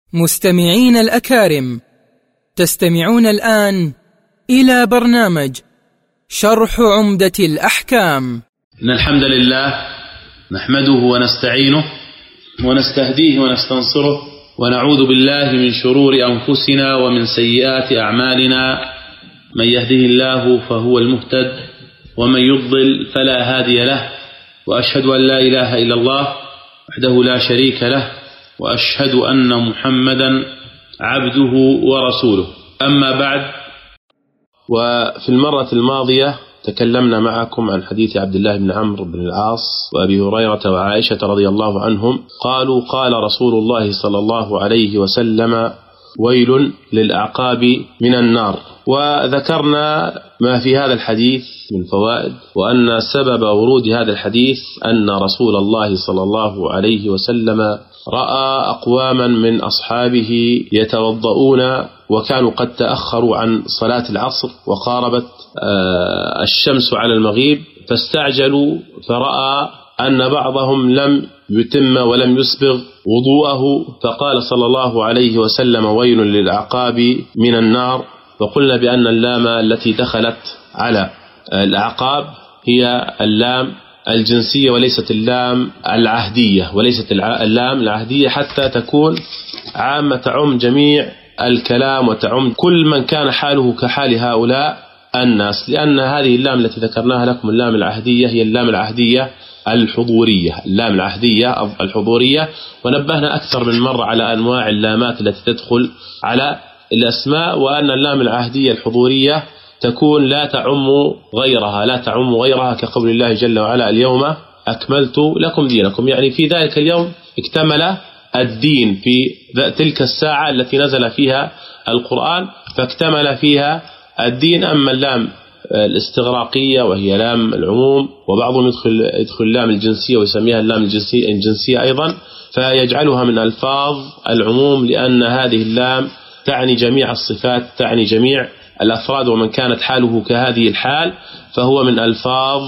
مستمعين الأكارم، تستمعون الآن إلى برنامج شرح عمدة الأحكام. إن الحمد لله نحمده ونستعينه ونستهديه ونستنصره، ونعوذ بالله من شرور أنفسنا ومن سيئات أعمالنا. من يهده الله فهو المهتد، ومن يضلل فلا هادي له، وأشهد أن لا إله إلا الله وحده لا شريك له، وأشهد أن محمدا عبده ورسوله. أما بعد، وفي المرة الماضية تكلمنا معكم عن حديث عبد الله بن عمرو بن العاص وأبي هريرة وعائشة رضي الله عنهم قالوا: قال رسول الله صلى الله عليه وسلم: ويل للأعقاب من النار. وذكرنا ما في هذا الحديث من فوائد، وأن سبب ورود هذا الحديث أن رسول الله صلى الله عليه وسلم رأى أقواما من أصحابه يتوضؤون، وكانوا قد تأخروا عن صلاة العصر وقاربت الشمس على المغيب، فاستعجلوا، فرأى أن بعضهم لم يتم ولم يسبغ وضوءه، فقال صلى الله عليه وسلم: ويل للأعقاب من النار. وقلنا بأن اللام التي دخلت على الأعقاب هي اللام الجنسية وليست اللام العهدية، وليست اللام العهدية حتى تكون عامة، تعم جميع الكلام وتعم كل من كان حاله كحال هؤلاء الناس، لأن هذه اللام التي ذكرناها لكم اللام العهدية هي اللام العهدية الحضورية، اللام العهدية الحضورية. ونبهنا أكثر من مرة على أنواع اللامات التي تدخل على الأسماء، وأن اللام العهدية الحضورية تكون لا تعم غيرها، كقول الله جل وعلا: اليوم أكملت لكم دينكم، يعني في ذلك اليوم اكتمل الدين، في تلك الساعة التي نزل فيها القرآن فاكتمل فيها الدين. أما اللام الاستغراقية وهي لام العموم، وبعضهم يدخل اللام الجنسية ويسميها اللام الجنسية أيضا، فيجعلها من ألفاظ العموم، لأن هذه اللام تعني جميع الصفات، تعني جميع الأفراد، ومن كانت حاله كهذه الحال فهو من ألفاظ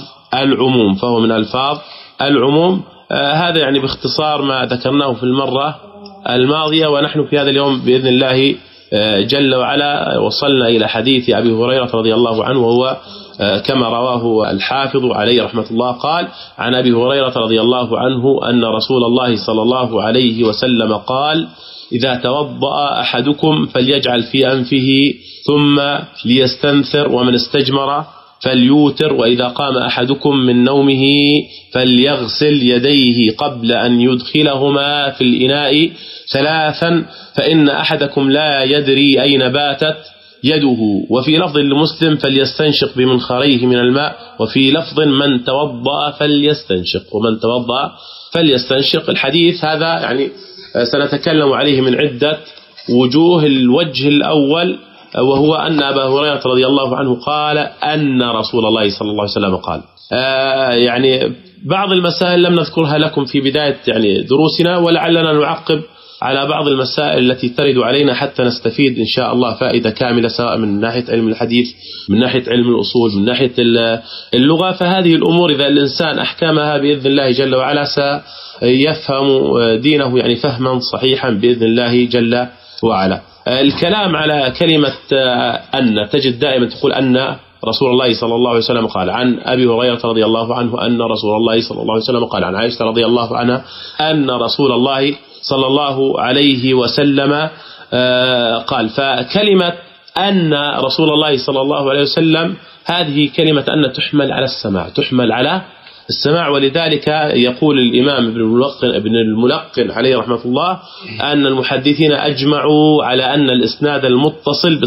العموم. هذا يعني باختصار ما ذكرناه في المرة الماضية. ونحن في هذا اليوم بإذن الله جل وعلا وصلنا إلى حديث أبي هريرة رضي الله عنه، وهو كما رواه الحافظ عليه رحمة الله قال: عن أبي هريرة رضي الله عنه أن رسول الله صلى الله عليه وسلم قال: إذا توضأ أحدكم فليجعل في أنفه ثم ليستنثر، ومن استجمر فليوتر، وإذا قام أحدكم من نومه فليغسل يديه قبل أن يدخلهما في الإناء ثلاثا، فإن أحدكم لا يدري أين باتت يده. وفي لفظ لمسلم: فليستنشق بمنخريه من الماء. وفي لفظ: من توضأ فليستنشق، ومن توضأ فليستنشق. الحديث هذا يعني سنتكلم عليه من عدة وجوه. الوجه الأول وهو أن أبا هريرة رضي الله عنه قال أن رسول الله صلى الله عليه وسلم قال. يعني بعض المسائل لم نذكرها لكم في بداية يعني دروسنا، ولعلنا نعقب على بعض المسائل التي ترد علينا حتى نستفيد إن شاء الله فائدة كاملة، سواء من ناحية علم الحديث، من ناحية علم الأصول، من ناحية اللغة. فهذه الأمور إذا الإنسان أحكمها بإذن الله جل وعلا سيفهم دينه يعني فهما صحيحا بإذن الله جل وعلا. الكلام على كلمة أن، تجد دائما تقول أن رسول الله صلى الله عليه وسلم قال. عن أبي هريرة رضي الله عنه أن رسول الله صلى الله عليه وسلم قال. عن عائشة رضي الله عنها أن رسول الله صلى الله عليه وسلم قال. فكلمة أن رسول الله صلى الله عليه وسلم هذه كلمة أن تحمل على السماع، ولذلك يقول الإمام ابن الملقن عليه رحمة الله أن المحدثين أجمعوا على أن الإسناد المتصل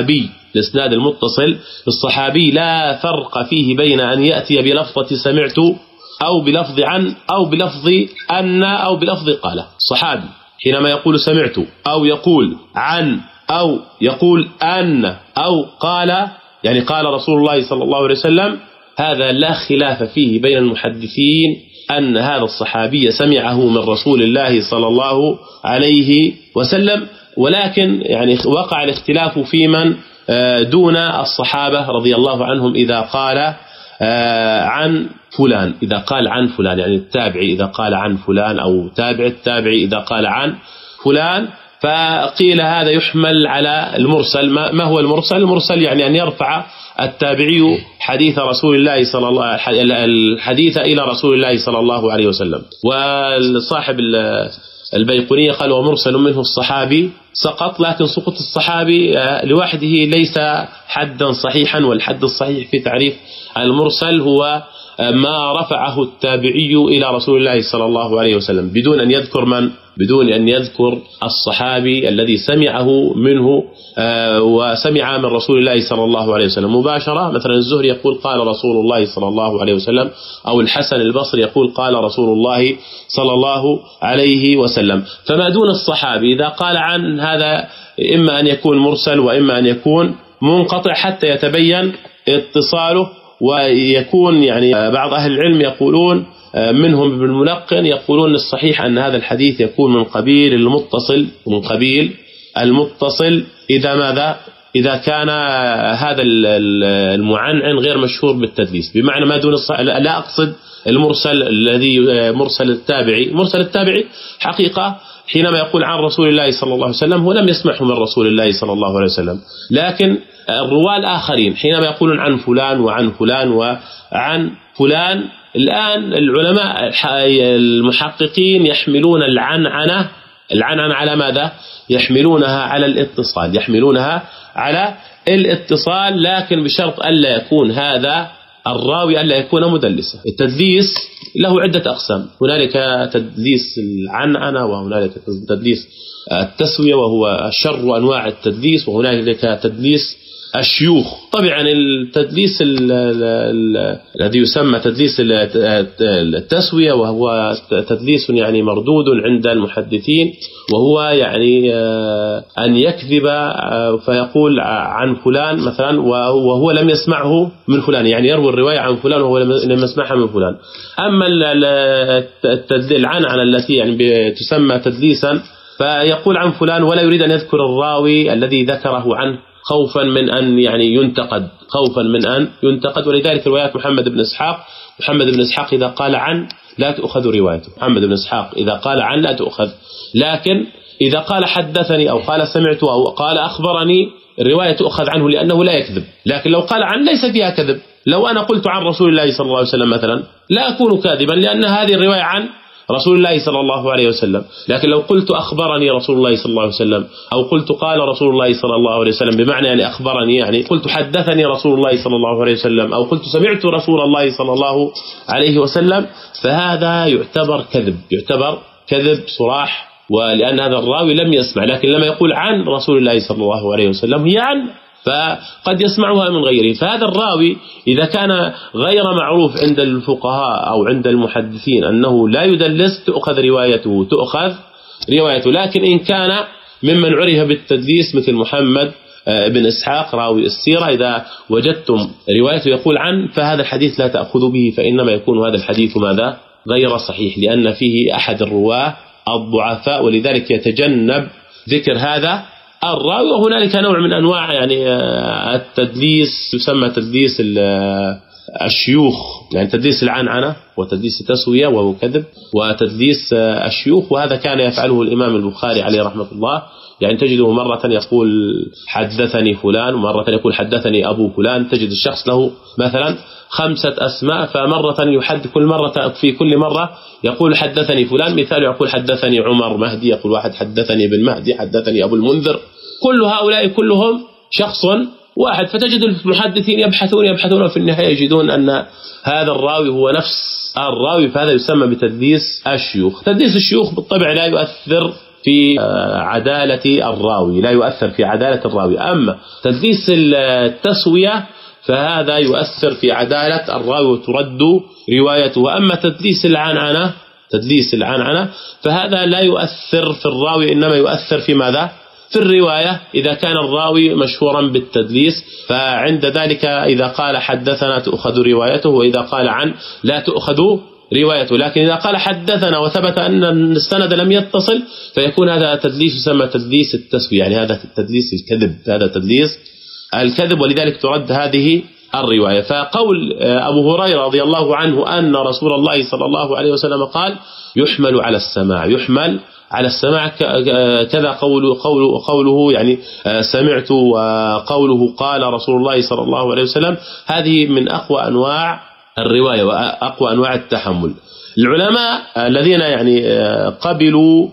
بالصحابي لا فرق فيه بين أن يأتي بلفظة سمعت أو بلفظ عن أو بلفظ أن أو بلفظ قال. الصحابي حينما يقول سمعت أو يقول عن أو يقول أن أو قال، يعني قال رسول الله صلى الله عليه وسلم، هذا لا خلاف فيه بين المحدثين أن هذا الصحابي سمعه من رسول الله صلى الله عليه وسلم. ولكن يعني وقع الاختلاف في من دون الصحابة رضي الله عنهم إذا قال عن فلان، إذا قال عن فلان، يعني التابعي إذا قال عن فلان، أو تابع التابعي إذا قال عن فلان، فقيل هذا يحمل على المرسل. ما هو المرسل؟ المرسل يعني أن يرفع التابعي حديث رسول الله صلى الله الحديث إلى رسول الله صلى الله عليه وسلم. والصاحب البيقونية قال ومرسل منه الصحابي سقط، لكن سقط الصحابي لوحده ليس حدا صحيحا، والحد الصحيح في تعريف المرسل هو ما رفعه التابعي إلى رسول الله صلى الله عليه وسلم بدون أن يذكر بدون أن يذكر الصحابي الذي سمعه منه وسمع من رسول الله صلى الله عليه وسلم مباشرة. مثلا الزهري يقول قال رسول الله صلى الله عليه وسلم، أو الحسن البصري يقول قال رسول الله صلى الله عليه وسلم. فما دون الصحابي إذا قال عن هذا إما أن يكون مرسل وإما أن يكون منقطع حتى يتبين اتصاله. ويكون يعني بعض أهل العلم يقولون منهم بالملقن يقولون الصحيح أن هذا الحديث يكون من قبيل المتصل إذا ماذا؟ إذا كان هذا المعنعن غير مشهور بالتدليس، بمعنى ما دون لا أقصد المرسل الذي مرسل التابعي حقيقة حينما يقول عن رسول الله صلى الله عليه وسلم هو لم يسمعه من رسول الله صلى الله عليه وسلم، لكن الرواة الآخرين حينما يقولون عن فلان وعن فلان وعن فلان، الآن العلماء المحققين يحملون العنعنة على ماذا؟ يحملونها على الاتصال، لكن بشرط ألا يكون هذا الراوي ألا يكون مدلسا. التدليس له عدة أقسام، هنالك تدليس العنعنة، وهنالك تدليس التسوية وهو شر أنواع التدليس، وهنالك تدليس الشيوخ. طبعا التدليس الذي يسمى تدليس التسوية وهو تدليس يعني مردود عند المحدثين، وهو يعني أن يكذب فيقول عن فلان مثلا وهو لم يسمعه من فلان، يعني يروي الرواية عن فلان وهو لم يسمعها من فلان. أما العنعنة التي يعني تسمى تدليسا فيقول عن فلان ولا يريد أن يذكر الراوي الذي ذكره عنه خوفا من أن يعني ينتقد. ولذلك روايات محمد بن إسحاق إذا قال عن لا تؤخذ روايته، محمد بن إسحاق إذا قال عن لا تؤخذ، لكن إذا قال حدثني أو قال سمعت أو قال أخبرني الرواية تؤخذ عنه لأنه لا يكذب. لكن لو قال عن ليس فيها كذب، لو أنا قلت عن رسول الله صلى الله عليه وسلم مثلا لا أكون كاذبا لأن هذه الرواية عن رسول الله صلى الله عليه وسلم. لكن لو قلت أخبرني رسول الله صلى الله عليه وسلم أو قلت قال رسول الله صلى الله عليه وسلم بمعنى يعني أخبرني، يعني قلت حدثني رسول الله صلى الله عليه وسلم أو قلت سمعت رسول الله صلى الله عليه وسلم، فهذا يعتبر كذب صراح، ولأن هذا الراوي لم يسمع. لكن لما يقول عن رسول الله صلى الله عليه وسلم هي عن، فقد يسمعها من غيره. فهذا الراوي إذا كان غير معروف عند الفقهاء أو عند المحدثين أنه لا يدلس تؤخذ روايته. لكن إن كان ممن عرف بالتدليس مثل محمد بن إسحاق راوي السيرة، إذا وجدتم روايته يقول عن فهذا الحديث لا تأخذوا به، فإنما يكون هذا الحديث ماذا؟ غير صحيح، لأن فيه أحد الرواة الضعفاء، ولذلك يتجنب ذكر هذا الراوي. وهنالك نوع من أنواع يعني التدليس يسمى تدليس الشيوخ، يعني تدليس العنعنة وتدليس التسوية وهو كذب، وتدليس الشيوخ، وهذا كان يفعله الإمام البخاري عليه رحمة الله. يعني تجده مرة يقول حدثني فلان ومرة يقول حدثني أبو فلان، تجد الشخص له مثلا 5 أسماء، فمرة في كل مرة يقول حدثني فلان. مثال يقول حدثني عمر مهدي، يقول واحد حدثني بن مهدي، حدثني أبو المنذر، كل هؤلاء كلهم شخص واحد. فتجد المحدثين يبحثون في النهاية يجدون أن هذا الراوي هو نفس الراوي، فهذا يسمى بتدليس الشيوخ. تدليس الشيوخ بالطبع لا يؤثر في عدالة الراوي، أما تدليس التسوية فهذا يؤثر في عدالة الراوي وترد روايته. أما تدليس العنعنة فهذا لا يؤثر في الراوي، إنما يؤثر في ماذا؟ في الرواية. إذا كان الراوي مشهورا بالتدليس فعند ذلك إذا قال حدثنا تؤخذ روايته، وإذا قال عن لا تؤخذ روايته. لكن إذا قال حدثنا وثبت أن السند لم يتصل فيكون هذا تدليس يسمى تدليس التسوية، يعني هذا تدليس الكذب، هذا تدليس الكذب، ولذلك ترد هذه الرواية. فقول أبو هريرة رضي الله عنه أن رسول الله صلى الله عليه وسلم قال يحمل على السماع، كذا قوله يعني سمعت، وقوله قال رسول الله صلى الله عليه وسلم. هذه من أقوى أنواع الرواية وأقوى أنواع التحمل. العلماء الذين يعني قبلوا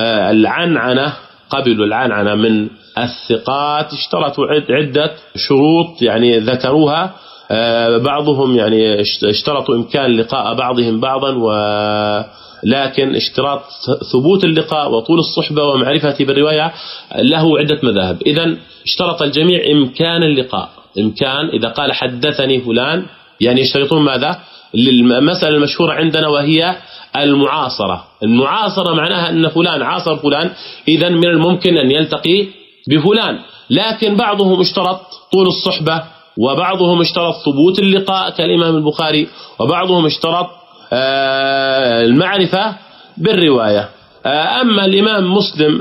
العنعنة من الثقات اشترطوا عدة شروط يعني ذكروها. بعضهم يعني اشترطوا إمكان لقاء بعضهم بعضا، ولكن اشتراط ثبوت اللقاء وطول الصحبة ومعرفة بالرواية له عدة مذاهب. إذن اشترط الجميع إمكان اللقاء، إمكان إذا قال حدثني فلان يعني يشترطون ماذا؟ المسألة المشهورة عندنا وهي المعاصرة معناها أن فلان عاصر فلان، إذن من الممكن أن يلتقي بفلان. لكن بعضهم اشترط طول الصحبة، وبعضهم اشترط ثبوت اللقاء كالإمام البخاري، وبعضهم اشترط المعرفة بالرواية. أما الإمام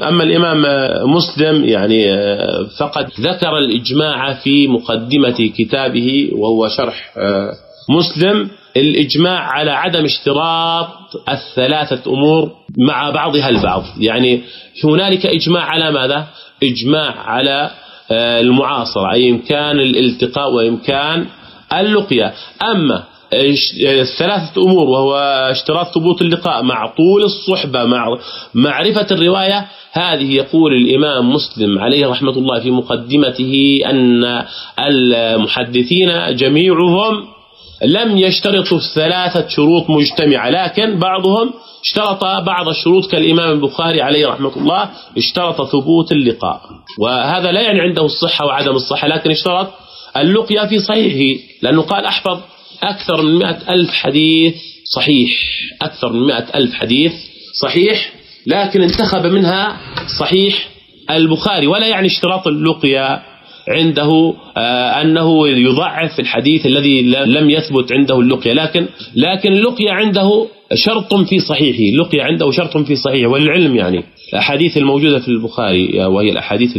مسلم يعني فقد ذكر الإجماع في مقدمة كتابه، وهو شرح مسلم، الإجماع على عدم اشتراط الثلاثة أمور مع بعضها البعض. يعني هنالك إجماع على ماذا؟ إجماع على المعاصرة، أي إمكان الالتقاء وإمكان اللقيا. أما الثلاثة أمور وهو اشتراط ثبوت اللقاء مع طول الصحبة مع معرفة الرواية، هذه يقول الإمام مسلم عليه رحمة الله في مقدمته أن المحدثين جميعهم لم يشترطوا الثلاثة شروط مجتمعة، لكن بعضهم اشترط بعض الشروط كالإمام البخاري عليه رحمة الله اشترط ثبوت اللقاء، وهذا لا يعني عنده الصحة وعدم الصحة، لكن اشترط اللقيا في صحيحه، لأنه قال أحفظ أكثر من 100,000 حديث صحيح، أكثر من 100,000 حديث صحيح، لكن انتخب منها صحيح البخاري. ولا يعني اشتراط اللقيا عنده أنه يضعف الحديث الذي لم يثبت عنده اللقيا، لكن اللقيا عنده شرط في صحيحه، اللقيا عنده شرط في صحيحه. وللعلم يعني الأحاديث الموجودة في البخاري وهي الأحاديث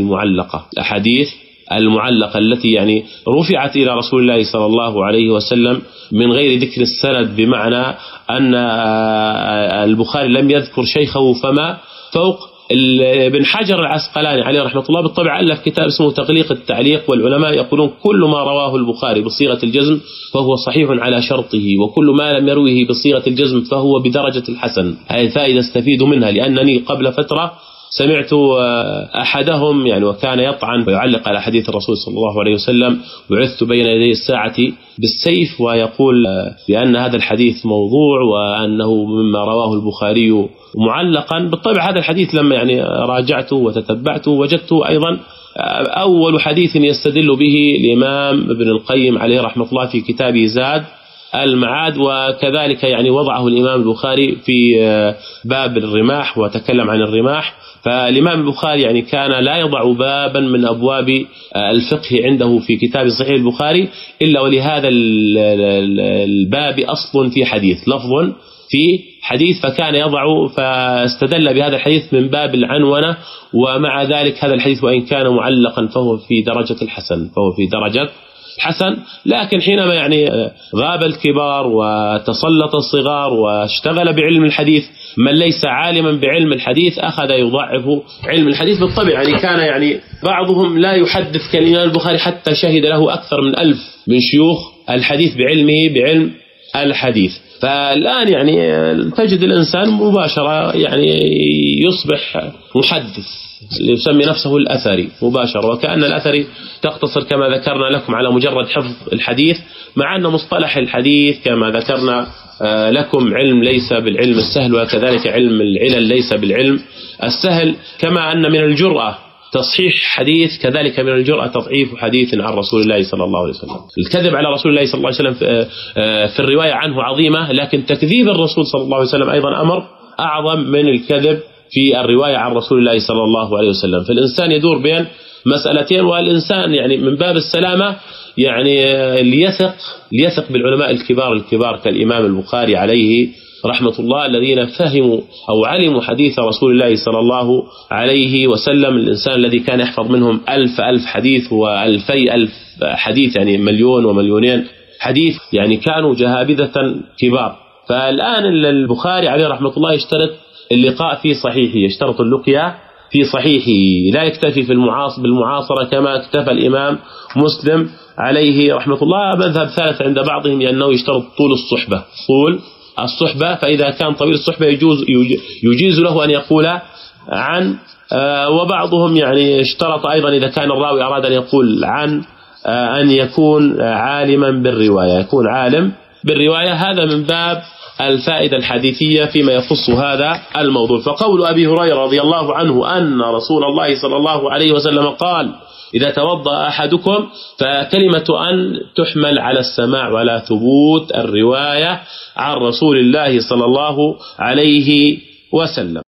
المعلقة التي يعني رفعت إلى رسول الله صلى الله عليه وسلم من غير ذكر السند، بمعنى أن البخاري لم يذكر شيخه فما فوق. ابن حجر العسقلاني عليه رحمة الله بالطبع ألف كتاب اسمه تغليق التعليق، والعلماء يقولون كل ما رواه البخاري بصيغة الجزم فهو صحيح على شرطه، وكل ما لم يروه بصيغة الجزم فهو بدرجة الحسن. هذه فائدة استفيد منها، لأنني قبل فترة سمعت أحدهم يعني وكان يطعن ويعلق على حديث الرسول صلى الله عليه وسلم بعثت بين يدي الساعة بالسيف، ويقول بأن هذا الحديث موضوع وأنه مما رواه البخاري معلقا. بالطبع هذا الحديث لما يعني راجعته وتتبعته وجدته أيضا أول حديث يستدل به الإمام ابن القيم عليه رحمة الله في كتابه زاد المعاد، وكذلك يعني وضعه الإمام البخاري في باب الرماح وتكلم عن الرماح. فالإمام البخاري يعني كان لا يضع بابا من أبواب الفقه عنده في كتاب صحيح البخاري إلا ولهذا الباب أصل في حديث، لفظ في حديث، فكان يضع فاستدل بهذا الحديث من باب العنونة. ومع ذلك هذا الحديث وإن كان معلقا فهو في درجة الحسن، لكن حينما يعني غاب الكبار وتسلط الصغار واشتغل بعلم الحديث، من ليس عالما بعلم الحديث أخذ يضعف علم الحديث. بالطبع يعني كان يعني بعضهم لا يحدث كالإمام البخاري حتى شهد له أكثر من 1000 من شيوخ الحديث بعلم الحديث. فالآن يعني تجد الإنسان مباشرة يعني يصبح محدث، يسمي نفسه الأثري مباشرة، وكأن الأثري تقتصر كما ذكرنا لكم على مجرد حفظ الحديث، مع أن مصطلح الحديث كما ذكرنا لكم علم ليس بالعلم السهل، وكذلك علم العلل ليس بالعلم السهل. كما أن من الجرأة تصحيح حديث، كذلك من الجرأة تضعيف حديث عن رسول الله صلى الله عليه وسلم. الكذب على رسول الله صلى الله عليه وسلم في الرواية عنه عظيمة، لكن تكذيب الرسول صلى الله عليه وسلم أيضا أمر أعظم من الكذب في الرواية عن رسول الله صلى الله عليه وسلم. فالإنسان يدور بين مسألتين، والإنسان يعني من باب السلامة يعني ليثق بالعلماء الكبار كالإمام البخاري عليه رحمة الله، الذين فهموا أو علموا حديث رسول الله صلى الله عليه وسلم. الإنسان الذي كان يحفظ منهم 1000 حديث و2000 حديث، يعني 1,000,000 و2,000,000 حديث، يعني كانوا جهابذة كبار. فالآن البخاري عليه رحمة الله يشترط اللقاء في صحيحه، يشترط اللقيا في صحيحه، لا يكتفي في بالمعاصرة كما اكتفى الإمام مسلم عليه رحمة الله. مذهب ثالث عند بعضهم أنه يشترط طول الصحبة، فإذا كان طويل الصحبة يجيز له أن يقول عن، وبعضهم يعني اشترط أيضا إذا كان الراوي أراد أن يقول عن أن يكون عالما بالرواية، يكون عالم بالرواية. هذا من باب الفائدة الحديثية فيما يخص هذا الموضوع. فقول أبي هريرة رضي الله عنه أن رسول الله صلى الله عليه وسلم قال: إذا توضأ أحدكم، فكلمة أن تحمل على السماع ولا ثبوت الرواية عن رسول الله صلى الله عليه وسلم.